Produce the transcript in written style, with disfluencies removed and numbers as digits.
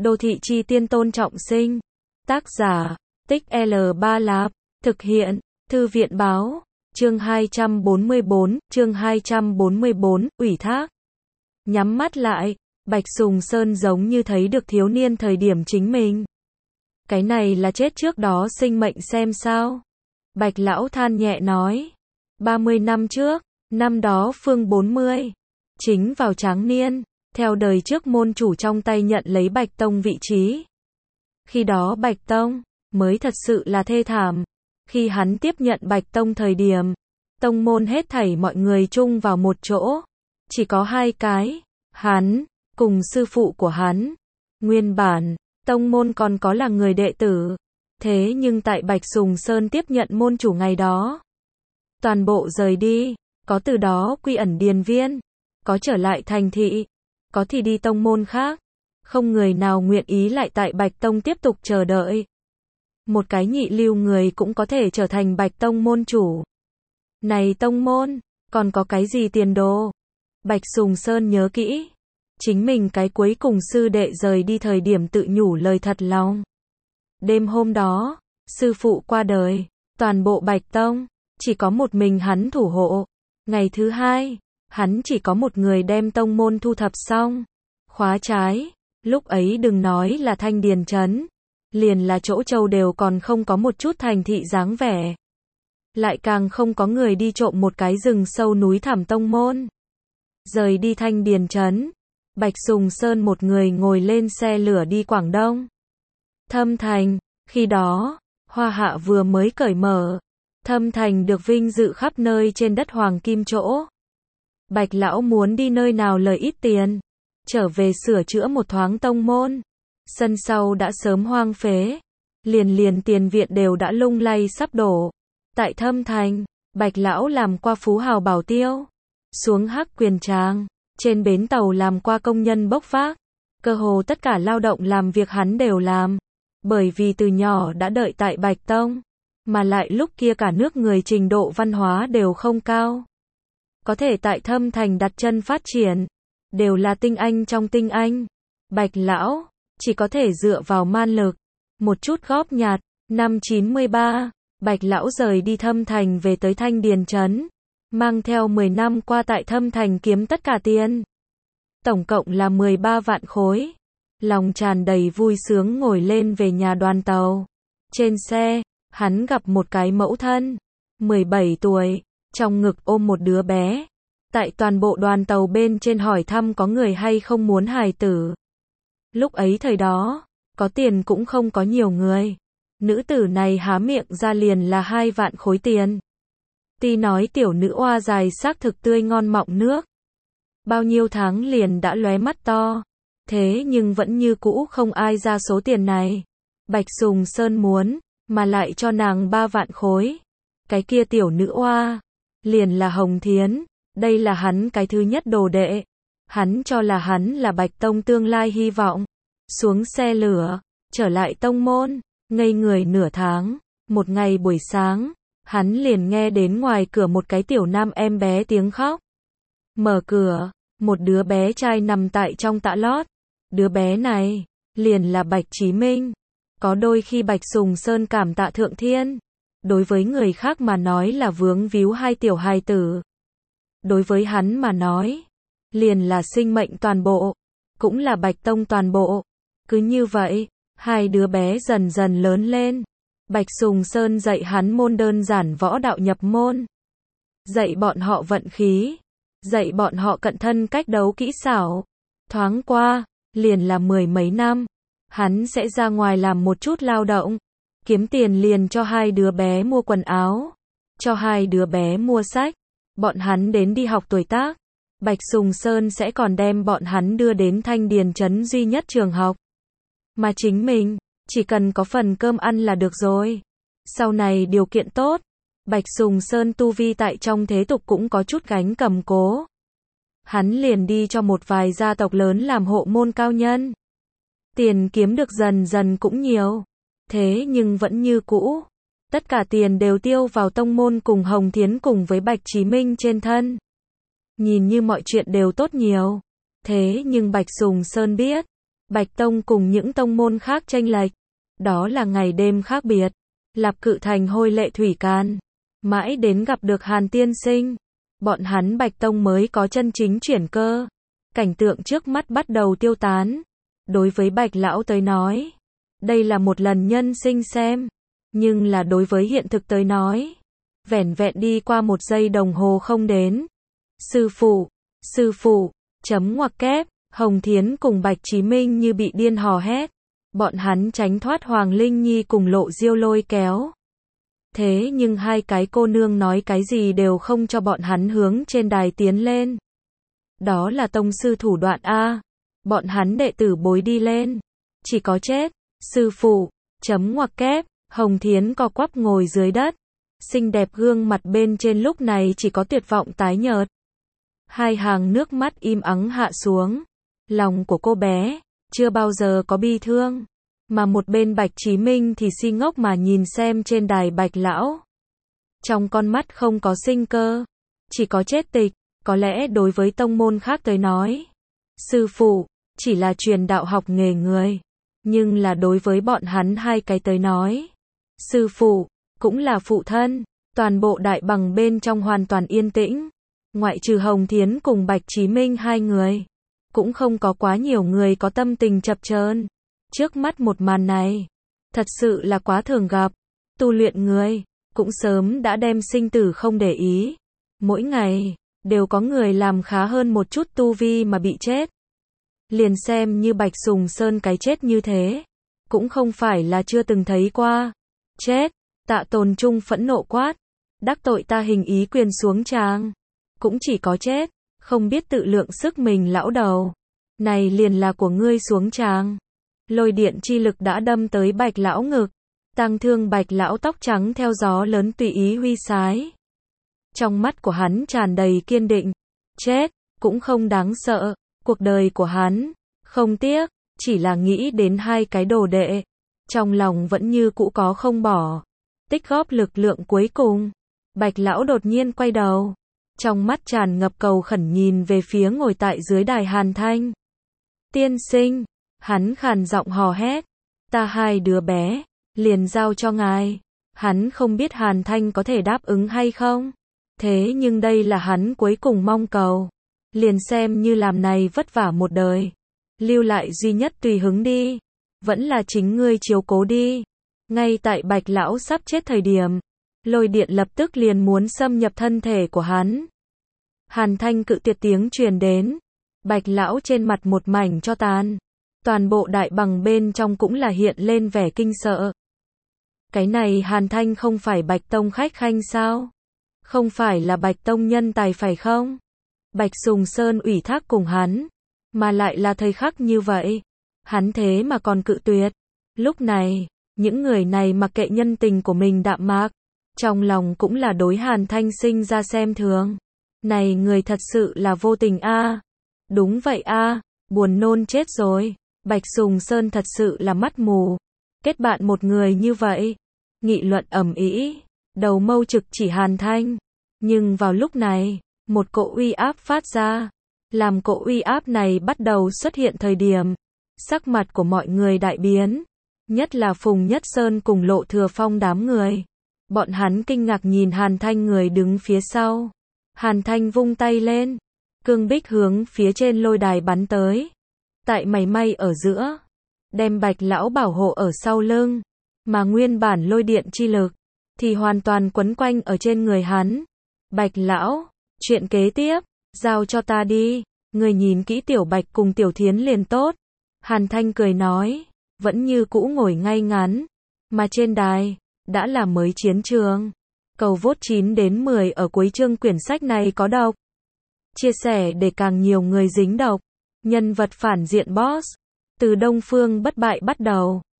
Đô thị chi tiên Tôn Trọng Sinh. Tác giả, Tích L3 Lạp. Thực hiện, Thư viện báo. Chương 244, ủy thác. Nhắm mắt lại, Bạch Sùng Sơn giống như thấy được thiếu niên thời điểm chính mình. Cái này là chết trước đó sinh mệnh xem sao. Bạch lão than nhẹ nói. 30 năm trước, năm đó Phương 40. Chính vào tráng niên, theo đời trước môn chủ trong tay nhận lấy Bạch Tông vị trí. Khi đó Bạch Tông mới thật sự là thê thảm. Khi hắn tiếp nhận Bạch Tông thời điểm, tông môn hết thảy mọi người chung vào một chỗ. Chỉ có hai cái, hắn, cùng sư phụ của hắn. Nguyên bản, tông môn còn có là người đệ tử. Thế nhưng tại Bạch Sùng Sơn tiếp nhận môn chủ ngày đó, toàn bộ rời đi, có từ đó quy ẩn điền viên, có trở lại thành thị, có thì đi tông môn khác. Không người nào nguyện ý lại tại Bạch Tông tiếp tục chờ đợi. Một cái nhị lưu người cũng có thể trở thành Bạch Tông môn chủ. Này tông môn, còn có cái gì tiền đồ? Bạch Sùng Sơn nhớ kỹ. Chính mình cái cuối cùng sư đệ rời đi thời điểm tự nhủ lời thật lòng. Đêm hôm đó, sư phụ qua đời, toàn bộ Bạch Tông, chỉ có một mình hắn thủ hộ. Ngày thứ hai, hắn chỉ có một người đem tông môn thu thập xong. Khóa trái, lúc ấy đừng nói là Thanh Điền Trấn, liền là Chỗ Châu đều còn không có một chút thành thị dáng vẻ. Lại càng không có người đi trộm một cái rừng sâu núi thẳm tông môn. Rời đi Thanh Điền Trấn, Bạch Sùng Sơn một người ngồi lên xe lửa đi Quảng Đông. Thâm Thành, khi đó, Hoa Hạ vừa mới cởi mở. Thâm Thành được vinh dự khắp nơi trên đất hoàng kim chỗ. Bạch lão muốn đi nơi nào lời ít tiền, trở về sửa chữa một thoáng tông môn. Sân sau đã sớm hoang phế, liền tiền viện đều đã lung lay sắp đổ. Tại Thâm Thành, Bạch lão làm qua phú hào bảo tiêu, xuống Hắc Quyền Tràng, trên bến tàu làm qua công nhân bốc vác. Cơ hồ tất cả lao động làm việc hắn đều làm, bởi vì từ nhỏ đã đợi tại Bạch Tông, mà lại lúc kia cả nước người trình độ văn hóa đều không cao. Có thể tại Thâm Thành đặt chân phát triển, đều là tinh anh trong tinh anh. Bạch lão chỉ có thể dựa vào man lực, một chút góp nhặt. Năm 93, Bạch lão rời đi Thâm Thành về tới Thanh Điền Trấn, mang theo 10 năm qua tại Thâm Thành kiếm tất cả tiền. Tổng cộng là 13 vạn khối. Lòng tràn đầy vui sướng ngồi lên về nhà đoàn tàu. Trên xe, hắn gặp một cái mẫu thân, 17 tuổi, trong ngực ôm một đứa bé. Tại toàn bộ đoàn tàu bên trên hỏi thăm có người hay không muốn hài tử. Lúc ấy thời đó, có tiền cũng không có nhiều người. Nữ tử này há miệng ra liền là 2 vạn khối tiền. Ti nói tiểu nữ oa dài xác thực tươi ngon mọng nước. Bao nhiêu tháng liền đã lóe mắt to. Thế nhưng vẫn như cũ không ai ra số tiền này. Bạch Sùng Sơn muốn, mà lại cho nàng 3 vạn khối. Cái kia tiểu nữ oa, liền là Hồng Thiến. Đây là hắn cái thứ nhất đồ đệ. Hắn cho là hắn là Bạch Tông tương lai hy vọng. Xuống xe lửa, trở lại tông môn, ngây người nửa tháng. Một ngày buổi sáng, hắn liền nghe đến ngoài cửa một cái tiểu nam em bé tiếng khóc. Mở cửa, một đứa bé trai nằm tại trong tã lót. Đứa bé này, liền là Bạch Chí Minh. Có đôi khi Bạch Sùng Sơn cảm tạ thượng thiên. Đối với người khác mà nói là vướng víu hai tiểu hài tử. Đối với hắn mà nói, liền là sinh mệnh toàn bộ, cũng là Bạch Tông toàn bộ. Cứ như vậy, hai đứa bé dần dần lớn lên. Bạch Sùng Sơn dạy hắn môn đơn giản võ đạo nhập môn. Dạy bọn họ vận khí. Dạy bọn họ cận thân cách đấu kỹ xảo. Thoáng qua, liền là 10 mấy năm. Hắn sẽ ra ngoài làm một chút lao động. Kiếm tiền liền cho hai đứa bé mua quần áo. Cho hai đứa bé mua sách. Bọn hắn đến đi học tuổi tác. Bạch Sùng Sơn sẽ còn đem bọn hắn đưa đến Thanh Điền Trấn duy nhất trường học. Mà chính mình, chỉ cần có phần cơm ăn là được rồi. Sau này điều kiện tốt, Bạch Sùng Sơn tu vi tại trong thế tục cũng có chút gánh cầm cố. Hắn liền đi cho một vài gia tộc lớn làm hộ môn cao nhân. Tiền kiếm được dần dần cũng nhiều. Thế nhưng vẫn như cũ. Tất cả tiền đều tiêu vào tông môn cùng Hồng Thiến cùng với Bạch Chí Minh trên thân. Nhìn như mọi chuyện đều tốt nhiều. Thế nhưng Bạch Sùng Sơn biết, Bạch Tông cùng những tông môn khác chênh lệch, đó là ngày đêm khác biệt. Lạp Cự Thành hôi lệ thủy can, mãi đến gặp được Hàn tiên sinh, bọn hắn Bạch Tông mới có chân chính chuyển cơ. Cảnh tượng trước mắt bắt đầu tiêu tán. Đối với Bạch lão tới nói, đây là một lần nhân sinh xem, nhưng là đối với hiện thực tới nói, vẻn vẹn đi qua 1 giây đồng hồ không đến. Sư phụ, chấm ngoặc kép, Hồng Thiến cùng Bạch Chí Minh như bị điên hò hét. Bọn hắn tránh thoát Hoàng Linh Nhi cùng Lộ Diêu lôi kéo. Thế nhưng hai cái cô nương nói cái gì đều không cho bọn hắn hướng trên đài tiến lên. Đó là tông sư thủ đoạn A. Bọn hắn đệ tử bối đi lên, chỉ có chết. Sư phụ, chấm ngoặc kép, Hồng Thiến co quắp ngồi dưới đất. Xinh đẹp gương mặt bên trên lúc này chỉ có tuyệt vọng tái nhợt. Hai hàng nước mắt im ắng hạ xuống. Lòng của cô bé chưa bao giờ có bi thương, mà một bên Bạch Chí Minh thì si ngốc mà nhìn xem trên đài Bạch lão. Trong con mắt không có sinh cơ, chỉ có chết tịch. Có lẽ đối với tông môn khác tới nói, sư phụ chỉ là truyền đạo học nghề người, nhưng là đối với bọn hắn hai cái tới nói, sư phụ cũng là phụ thân. Toàn bộ Đại Bằng bên trong hoàn toàn yên tĩnh, ngoại trừ Hồng Thiến cùng Bạch Chí Minh hai người, cũng không có quá nhiều người có tâm tình chập chờn. Trước mắt một màn này, thật sự là quá thường gặp. Tu luyện người cũng sớm đã đem sinh tử không để ý. Mỗi ngày đều có người làm khá hơn một chút tu vi mà bị chết. Liền xem như Bạch Sùng Sơn cái chết như thế, cũng không phải là chưa từng thấy qua. Chết, Tạ Tồn Trung phẫn nộ quát, đắc tội ta Hình Ý Quyền xuống tràng. Cũng chỉ có chết, không biết tự lượng sức mình lão đầu. Này liền là của ngươi xuống tràng. Lôi điện chi lực đã đâm tới Bạch lão ngực. Tăng thương Bạch lão tóc trắng theo gió lớn tùy ý huy sái. Trong mắt của hắn tràn đầy kiên định. Chết, cũng không đáng sợ. Cuộc đời của hắn, không tiếc, chỉ là nghĩ đến hai cái đồ đệ. Trong lòng vẫn như cũ có không bỏ. Tích góp lực lượng cuối cùng. Bạch lão đột nhiên quay đầu. Trong mắt tràn ngập cầu khẩn nhìn về phía ngồi tại dưới đài Hàn Thanh. Tiên sinh, hắn khàn giọng hò hét. Ta hai đứa bé, liền giao cho ngài. Hắn không biết Hàn Thanh có thể đáp ứng hay không. Thế nhưng đây là hắn cuối cùng mong cầu. Liền xem như làm này vất vả một đời. Lưu lại duy nhất tùy hứng đi. Vẫn là chính ngươi chiếu cố đi. Ngay tại Bạch lão sắp chết thời điểm, lôi điện lập tức liền muốn xâm nhập thân thể của hắn. Hàn Thanh cự tuyệt tiếng truyền đến. Bạch lão trên mặt một mảnh cho tàn. Toàn bộ Đại Bằng bên trong cũng là hiện lên vẻ kinh sợ. Cái này Hàn Thanh không phải Bạch Tông khách khanh sao? Không phải là Bạch Tông nhân tài phải không? Bạch Sùng Sơn ủy thác cùng hắn, mà lại là thời khắc như vậy. Hắn thế mà còn cự tuyệt. Lúc này, những người này mặc kệ nhân tình của mình đạm mạc, trong lòng cũng là đối Hàn Thanh sinh ra xem thường. Này người thật sự là vô tình a. Đúng vậy a, buồn nôn chết rồi. Bạch Sùng Sơn thật sự là mắt mù. Kết bạn một người như vậy. Nghị luận ầm ĩ, đầu mâu trực chỉ Hàn Thanh. Nhưng vào lúc này, một cỗ uy áp phát ra. Làm cỗ uy áp này bắt đầu xuất hiện thời điểm, sắc mặt của mọi người đại biến. Nhất là Phùng Nhất Sơn cùng Lộ Thừa Phong đám người. Bọn hắn kinh ngạc nhìn Hàn Thanh người đứng phía sau. Hàn Thanh vung tay lên. Cương bích hướng phía trên lôi đài bắn tới. Tại mảy may ở giữa. Đem Bạch lão bảo hộ ở sau lưng. Mà nguyên bản lôi điện chi lực thì hoàn toàn quấn quanh ở trên người hắn. Bạch lão, chuyện kế tiếp, giao cho ta đi. Người nhìn kỹ Tiểu Bạch cùng Tiểu Thiến liền tốt. Hàn Thanh cười nói. Vẫn như cũ ngồi ngay ngắn. Mà trên đài, đã là mới chiến trường. Cầu vote 9 đến 10 ở cuối chương quyển sách này có độc. Chia sẻ để càng nhiều người dính độc. Nhân vật phản diện boss. Từ Đông Phương Bất Bại bắt đầu.